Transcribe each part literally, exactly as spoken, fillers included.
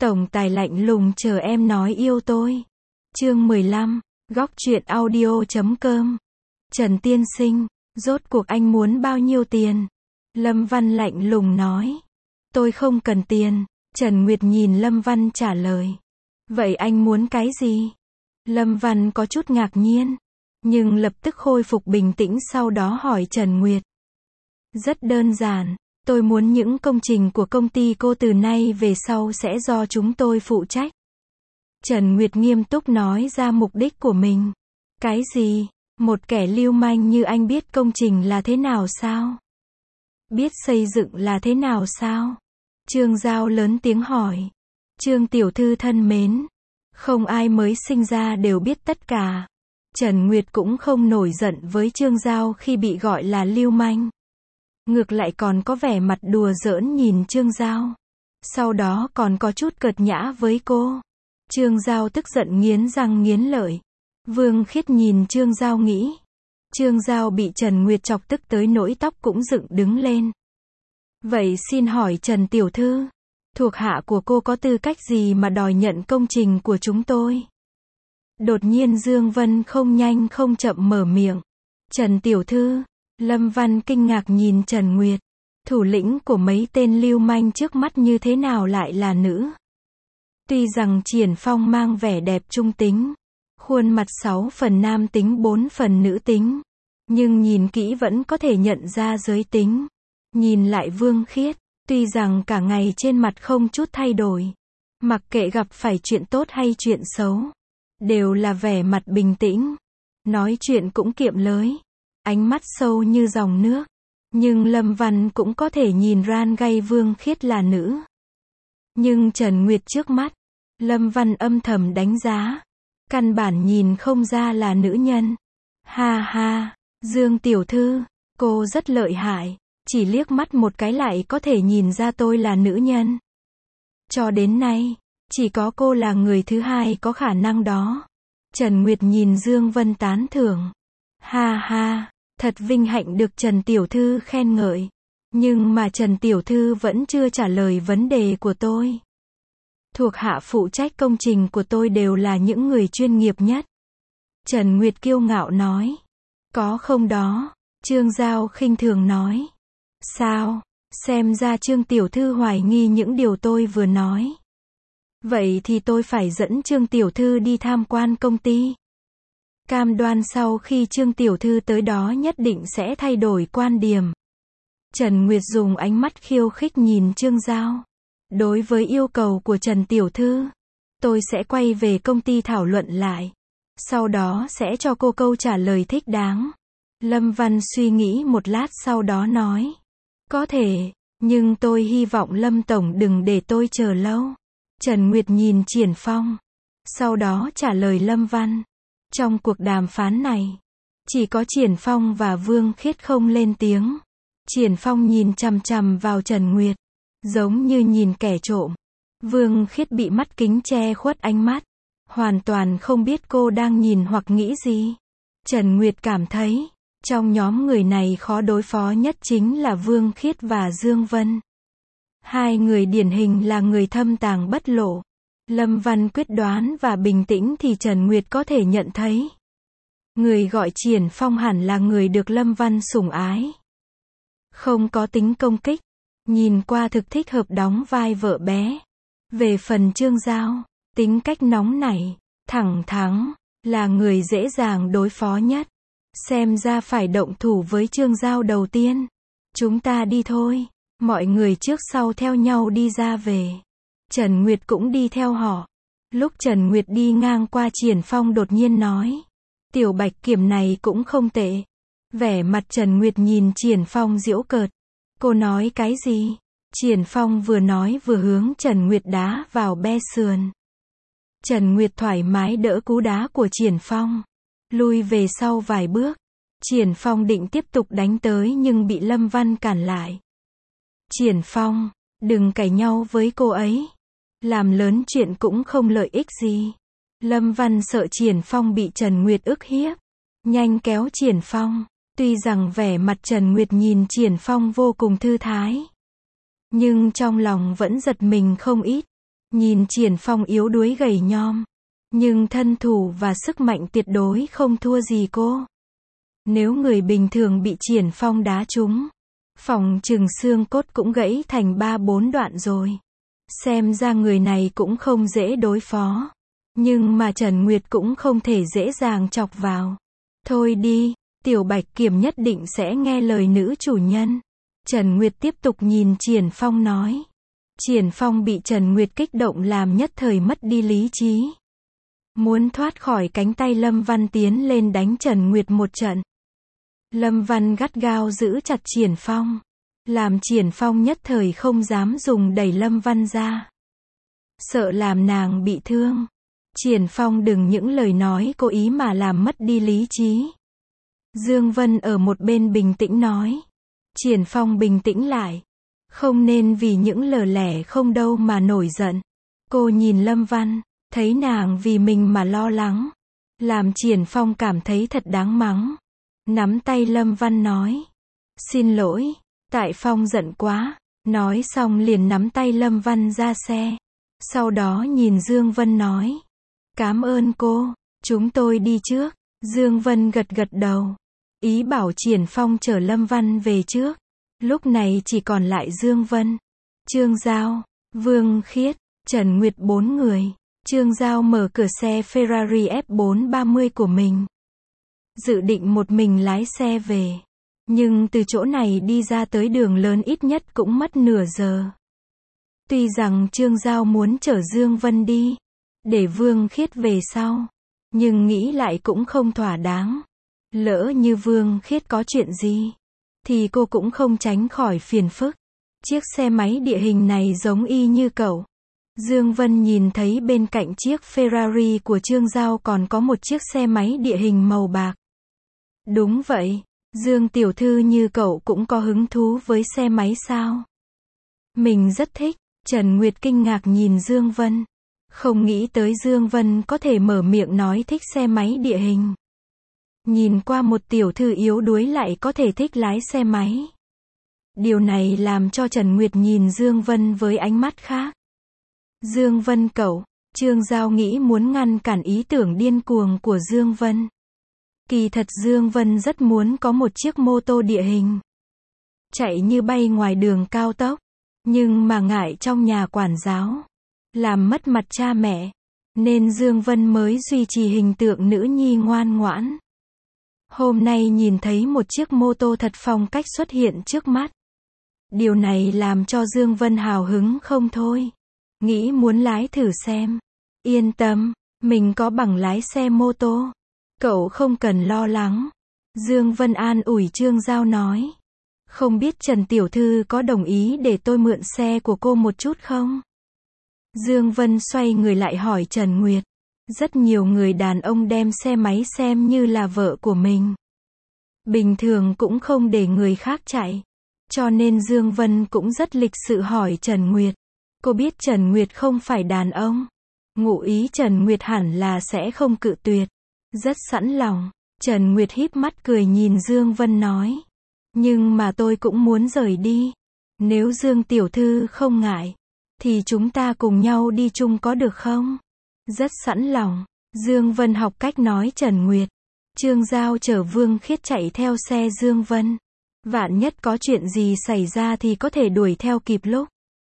Tổng tài lạnh lùng chờ em nói yêu tôi. Chương mười lăm, góc truyện audio chấm com. Trần tiên sinh, rốt cuộc anh muốn bao nhiêu tiền? Lâm Văn lạnh lùng nói. Tôi không cần tiền. Trần Nguyệt nhìn Lâm Văn trả lời. Vậy anh muốn cái gì? Lâm Văn có chút ngạc nhiên, nhưng lập tức khôi phục bình tĩnh, sau đó hỏi Trần Nguyệt. Rất đơn giản, tôi muốn những công trình của công ty cô từ nay về sau sẽ do chúng tôi phụ trách. Trần Nguyệt nghiêm túc nói ra mục đích của mình. Cái gì? Một kẻ lưu manh như anh biết công trình là thế nào sao? Biết xây dựng là thế nào sao? Trương Giao lớn tiếng hỏi. Trương tiểu thư thân mến, không ai mới sinh ra đều biết tất cả. Trần Nguyệt cũng không nổi giận với Trương Giao khi bị gọi là lưu manh. Ngược lại còn có vẻ mặt đùa giỡn nhìn Trương Giao. Sau đó còn có chút cợt nhã với cô. Trương Giao tức giận nghiến răng nghiến lợi. Vương Khiết nhìn Trương Giao nghĩ. Trương Giao bị Trần Nguyệt chọc tức tới nỗi tóc cũng dựng đứng lên. Vậy xin hỏi Trần tiểu thư, thuộc hạ của cô có tư cách gì mà đòi nhận công trình của chúng tôi? Đột nhiên Dương Vân không nhanh không chậm mở miệng. Trần tiểu thư. Lâm Văn kinh ngạc nhìn Trần Nguyệt. Thủ lĩnh của mấy tên lưu manh trước mắt như thế nào lại là nữ? Tuy rằng Triển Phong mang vẻ đẹp trung tính, khuôn mặt sáu phần nam tính bốn phần nữ tính, nhưng nhìn kỹ vẫn có thể nhận ra giới tính. Nhìn lại Vương Khiết, tuy rằng cả ngày trên mặt không chút thay đổi, mặc kệ gặp phải chuyện tốt hay chuyện xấu, đều là vẻ mặt bình tĩnh, nói chuyện cũng kiệm lời, ánh mắt sâu như dòng nước. Nhưng Lâm Văn cũng có thể nhìn ran gay Vương Khiết là nữ. Nhưng Trần Nguyệt trước mắt, Lâm Văn âm thầm đánh giá, căn bản nhìn không ra là nữ nhân. Ha ha, Dương tiểu thư, cô rất lợi hại, chỉ liếc mắt một cái lại có thể nhìn ra tôi là nữ nhân. Cho đến nay, chỉ có cô là người thứ hai có khả năng đó. Trần Nguyệt nhìn Dương Vân tán thưởng. Ha ha, thật vinh hạnh được Trần tiểu thư khen ngợi. Nhưng mà Trần tiểu thư vẫn chưa trả lời vấn đề của tôi. Thuộc hạ phụ trách công trình của tôi đều là những người chuyên nghiệp nhất. Trần Nguyệt kiêu ngạo nói. Có không đó? Trương Giao khinh thường nói. Sao? Xem ra Trương tiểu thư hoài nghi những điều tôi vừa nói. Vậy thì tôi phải dẫn Trương tiểu thư đi tham quan công ty. Cam đoan sau khi Trương tiểu thư tới đó nhất định sẽ thay đổi quan điểm. Trần Nguyệt dùng ánh mắt khiêu khích nhìn Trương Giao. Đối với yêu cầu của Trần tiểu thư, tôi sẽ quay về công ty thảo luận lại. Sau đó sẽ cho cô câu trả lời thích đáng. Lâm Văn suy nghĩ một lát sau đó nói. Có thể, nhưng tôi hy vọng Lâm tổng đừng để tôi chờ lâu. Trần Nguyệt nhìn Triển Phong. Sau đó trả lời Lâm Văn. Trong cuộc đàm phán này, chỉ có Triển Phong và Vương Khiết không lên tiếng. Triển Phong nhìn chằm chằm vào Trần Nguyệt, giống như nhìn kẻ trộm. Vương Khiết bị mắt kính che khuất ánh mắt, hoàn toàn không biết cô đang nhìn hoặc nghĩ gì. Trần Nguyệt cảm thấy, trong nhóm người này khó đối phó nhất chính là Vương Khiết và Dương Vân. Hai người điển hình là người thâm tàng bất lộ. Lâm Văn quyết đoán và bình tĩnh thì Trần Nguyệt có thể nhận thấy. Người gọi Triển Phong hẳn là người được Lâm Văn sủng ái. Không có tính công kích, nhìn qua thực thích hợp đóng vai vợ bé. Về phần Trương Giao, tính cách nóng nảy, thẳng thắn, là người dễ dàng đối phó nhất. Xem ra phải động thủ với Trương Giao đầu tiên. Chúng ta đi thôi. Mọi người trước sau theo nhau đi ra về. Trần Nguyệt cũng đi theo họ. Lúc Trần Nguyệt đi ngang qua Triển Phong đột nhiên nói. Tiểu Bạch Kiểm này cũng không tệ. Vẻ mặt Trần Nguyệt nhìn Triển Phong giễu cợt. Cô nói cái gì? Triển Phong vừa nói vừa hướng Trần Nguyệt đá vào be sườn. Trần Nguyệt thoải mái đỡ cú đá của Triển Phong. Lui về sau vài bước. Triển Phong định tiếp tục đánh tới nhưng bị Lâm Văn cản lại. Triển Phong, đừng cãi nhau với cô ấy. Làm lớn chuyện cũng không lợi ích gì. Lâm Văn sợ Triển Phong bị Trần Nguyệt ức hiếp. Nhanh kéo Triển Phong. Tuy rằng vẻ mặt Trần Nguyệt nhìn Triển Phong vô cùng thư thái, nhưng trong lòng vẫn giật mình không ít. Nhìn Triển Phong yếu đuối gầy nhom, nhưng thân thủ và sức mạnh tuyệt đối không thua gì cô. Nếu người bình thường bị Triển Phong đá trúng, phỏng chừng xương cốt cũng gãy thành ba bốn đoạn rồi. Xem ra người này cũng không dễ đối phó. Nhưng mà Trần Nguyệt cũng không thể dễ dàng chọc vào. Thôi đi, Tiểu Bạch Kiểm nhất định sẽ nghe lời nữ chủ nhân. Trần Nguyệt tiếp tục nhìn Triển Phong nói. Triển Phong bị Trần Nguyệt kích động làm nhất thời mất đi lý trí. Muốn thoát khỏi cánh tay Lâm Văn tiến lên đánh Trần Nguyệt một trận. Lâm Văn gắt gao giữ chặt Triển Phong, làm Triển Phong nhất thời không dám dùng đẩy Lâm Văn ra. Sợ làm nàng bị thương. Triển Phong đừng những lời nói cố ý mà làm mất đi lý trí. Dương Vân ở một bên bình tĩnh nói. Triển Phong bình tĩnh lại. Không nên vì những lời lẻ không đâu mà nổi giận. Cô nhìn Lâm Văn, thấy nàng vì mình mà lo lắng. Làm Triển Phong cảm thấy thật đáng mắng. Nắm tay Lâm Văn nói. Xin lỗi, tại Phong giận quá. Nói xong liền nắm tay Lâm Văn ra xe. Sau đó nhìn Dương Vân nói. Cảm ơn cô, chúng tôi đi trước. Dương Vân gật gật đầu. Ý bảo Triển Phong chở Lâm Văn về trước. Lúc này chỉ còn lại Dương Vân, Trương Giao, Vương Khiết, Trần Nguyệt bốn người. Trương Giao mở cửa xe Ferrari F bốn ba mươi của mình. Dự định một mình lái xe về. Nhưng từ chỗ này đi ra tới đường lớn ít nhất cũng mất nửa giờ. Tuy rằng Trương Giao muốn chở Dương Vân đi, để Vương Khiết về sau. Nhưng nghĩ lại cũng không thỏa đáng. Lỡ như Vương Khiết có chuyện gì, thì cô cũng không tránh khỏi phiền phức. Chiếc xe máy địa hình này giống y như cậu. Dương Vân nhìn thấy bên cạnh chiếc Ferrari của Trương Giao còn có một chiếc xe máy địa hình màu bạc. Đúng vậy, Dương tiểu thư như cậu cũng có hứng thú với xe máy sao? Mình rất thích. Trần Nguyệt kinh ngạc nhìn Dương Vân. Không nghĩ tới Dương Vân có thể mở miệng nói thích xe máy địa hình. Nhìn qua một tiểu thư yếu đuối lại có thể thích lái xe máy. Điều này làm cho Trần Nguyệt nhìn Dương Vân với ánh mắt khác. Dương Vân cậu, Trương Giao nghĩ muốn ngăn cản ý tưởng điên cuồng của Dương Vân. Kỳ thật Dương Vân rất muốn có một chiếc mô tô địa hình. Chạy như bay ngoài đường cao tốc. Nhưng mà ngại trong nhà quản giáo. Làm mất mặt cha mẹ. Nên Dương Vân mới duy trì hình tượng nữ nhi ngoan ngoãn. Hôm nay nhìn thấy một chiếc mô tô thật phong cách xuất hiện trước mắt. Điều này làm cho Dương Vân hào hứng không thôi. Nghĩ muốn lái thử xem. Yên tâm, mình có bằng lái xe mô tô. Cậu không cần lo lắng. Dương Vân an ủi Trương Giao nói. Không biết Trần Tiểu Thư có đồng ý để tôi mượn xe của cô một chút không? Dương Vân xoay người lại hỏi Trần Nguyệt. Rất nhiều người đàn ông đem xe máy xem như là vợ của mình. Bình thường cũng không để người khác chạy. Cho nên Dương Vân cũng rất lịch sự hỏi Trần Nguyệt. Cô biết Trần Nguyệt không phải đàn ông. Ngụ ý Trần Nguyệt hẳn là sẽ không cự tuyệt. Rất sẵn lòng. Trần Nguyệt híp mắt cười nhìn Dương Vân nói. Nhưng mà tôi cũng muốn rời đi. Nếu Dương Tiểu Thư không ngại, thì chúng ta cùng nhau đi chung có được không? Rất sẵn lòng. Dương Vân học cách nói Trần Nguyệt. Trương Giao chở Vương Khiết chạy theo xe Dương Vân. Vạn nhất có chuyện gì xảy ra thì có thể đuổi theo kịp lúc.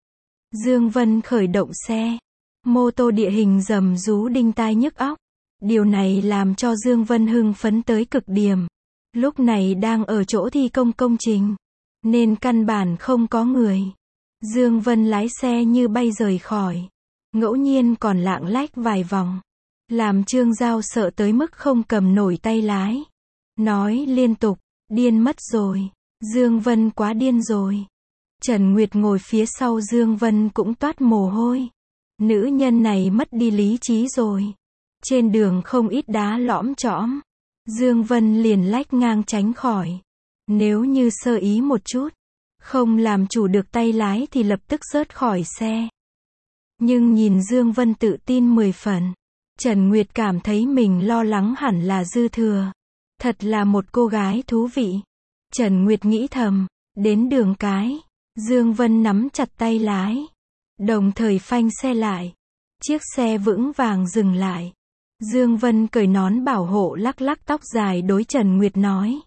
Dương Vân khởi động xe. Mô tô địa hình rầm rú đinh tai nhức óc. Điều này làm cho Dương Vân hưng phấn tới cực điểm. Lúc này đang ở chỗ thi công công trình, nên căn bản không có người. Dương Vân lái xe như bay rời khỏi. Ngẫu nhiên còn lạng lách vài vòng. Làm Trương Giao sợ tới mức không cầm nổi tay lái. Nói liên tục, điên mất rồi. Dương Vân quá điên rồi. Trần Nguyệt ngồi phía sau Dương Vân cũng toát mồ hôi. Nữ nhân này mất đi lý trí rồi. Trên đường không ít đá lõm chõm. Dương Vân liền lách ngang tránh khỏi. Nếu như sơ ý một chút, không làm chủ được tay lái thì lập tức rớt khỏi xe. Nhưng nhìn Dương Vân tự tin mười phần, Trần Nguyệt cảm thấy mình lo lắng hẳn là dư thừa. Thật là một cô gái thú vị. Trần Nguyệt nghĩ thầm, đến đường cái, Dương Vân nắm chặt tay lái, đồng thời phanh xe lại. Chiếc xe vững vàng dừng lại. Dương Vân cởi nón bảo hộ lắc lắc tóc dài đối Trần Nguyệt nói.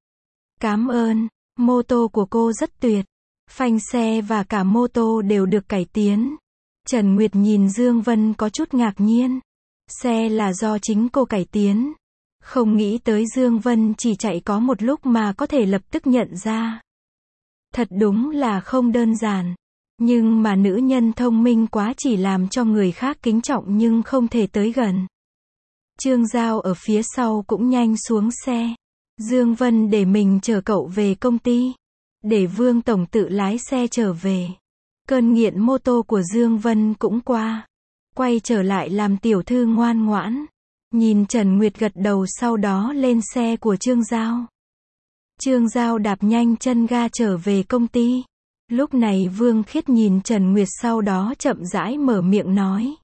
Cảm ơn, mô tô của cô rất tuyệt. Phanh xe và cả mô tô đều được cải tiến. Trần Nguyệt nhìn Dương Vân có chút ngạc nhiên. Xe là do chính cô cải tiến. Không nghĩ tới Dương Vân chỉ chạy có một lúc mà có thể lập tức nhận ra. Thật đúng là không đơn giản. Nhưng mà nữ nhân thông minh quá chỉ làm cho người khác kính trọng nhưng không thể tới gần. Trương Giao ở phía sau cũng nhanh xuống xe. Dương Vân để mình chở cậu về công ty. Để Vương Tổng tự lái xe trở về. Cơn nghiện mô tô của Dương Vân cũng qua. Quay trở lại làm tiểu thư ngoan ngoãn. Nhìn Trần Nguyệt gật đầu sau đó lên xe của Trương Giao. Trương Giao đạp nhanh chân ga trở về công ty. Lúc này Vương Khiết nhìn Trần Nguyệt sau đó chậm rãi mở miệng nói.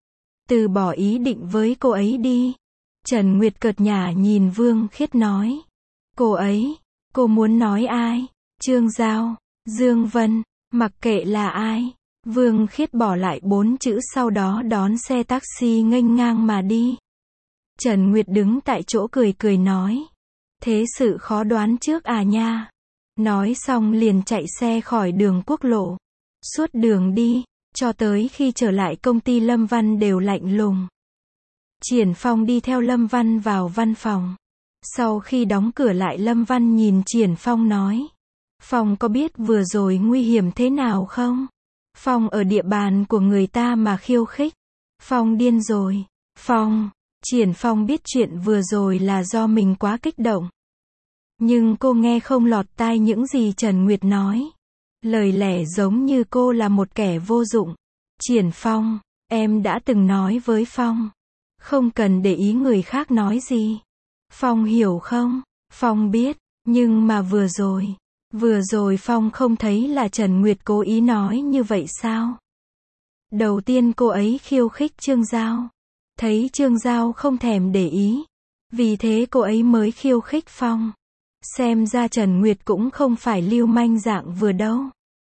Từ bỏ ý định với cô ấy đi. Trần Nguyệt cợt nhả nhìn Vương Khiết nói. Cô ấy, cô muốn nói ai? Trương Giao, Dương Vân, mặc kệ là ai. Vương Khiết bỏ lại bốn chữ sau đó đón xe taxi nghênh ngang mà đi. Trần Nguyệt đứng tại chỗ cười cười nói. Thế sự khó đoán trước à nha. Nói xong liền chạy xe khỏi đường quốc lộ. Suốt đường đi, cho tới khi trở lại công ty Lâm Văn đều lạnh lùng. Triển Phong đi theo Lâm Văn vào văn phòng. Sau khi đóng cửa lại Lâm Văn nhìn Triển Phong nói. Phong có biết vừa rồi nguy hiểm thế nào không? Phong ở địa bàn của người ta mà khiêu khích. Phong điên rồi. Phong, Triển Phong biết chuyện vừa rồi là do mình quá kích động. Nhưng cô nghe không lọt tai những gì Trần Nguyệt nói. Lời lẽ giống như cô là một kẻ vô dụng. Triển Phong, em đã từng nói với Phong. Không cần để ý người khác nói gì. Phong hiểu không? Phong biết, nhưng mà vừa rồi. Vừa rồi Phong không thấy là Trần Nguyệt cố ý nói như vậy sao? Đầu tiên cô ấy khiêu khích Trương Giao. Thấy Trương Giao không thèm để ý. Vì thế cô ấy mới khiêu khích Phong. Xem ra Trần Nguyệt cũng không phải lưu manh dạng vừa đâu.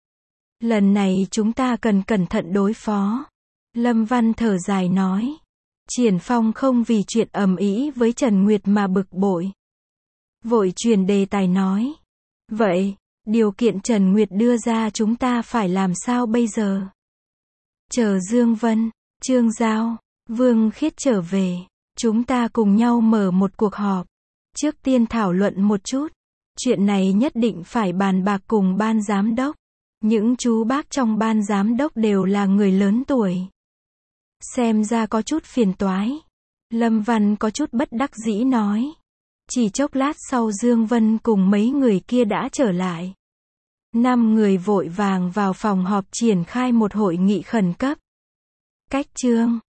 Lần này chúng ta cần cẩn thận đối phó. Lâm Văn thở dài nói. Triển Phong không vì chuyện ầm ĩ với Trần Nguyệt mà bực bội. Vội chuyển đề tài nói. Vậy, điều kiện Trần Nguyệt đưa ra chúng ta phải làm sao bây giờ? Chờ Dương Vân, Trương Giao, Vương Khiết trở về. Chúng ta cùng nhau mở một cuộc họp. Trước tiên thảo luận một chút. Chuyện này nhất định phải bàn bạc cùng ban giám đốc. Những chú bác trong ban giám đốc đều là người lớn tuổi. Xem ra có chút phiền toái. Lâm Văn có chút bất đắc dĩ nói. Chỉ chốc lát sau Dương Vân cùng mấy người kia đã trở lại. Năm người vội vàng vào phòng họp triển khai một hội nghị khẩn cấp. Cách chương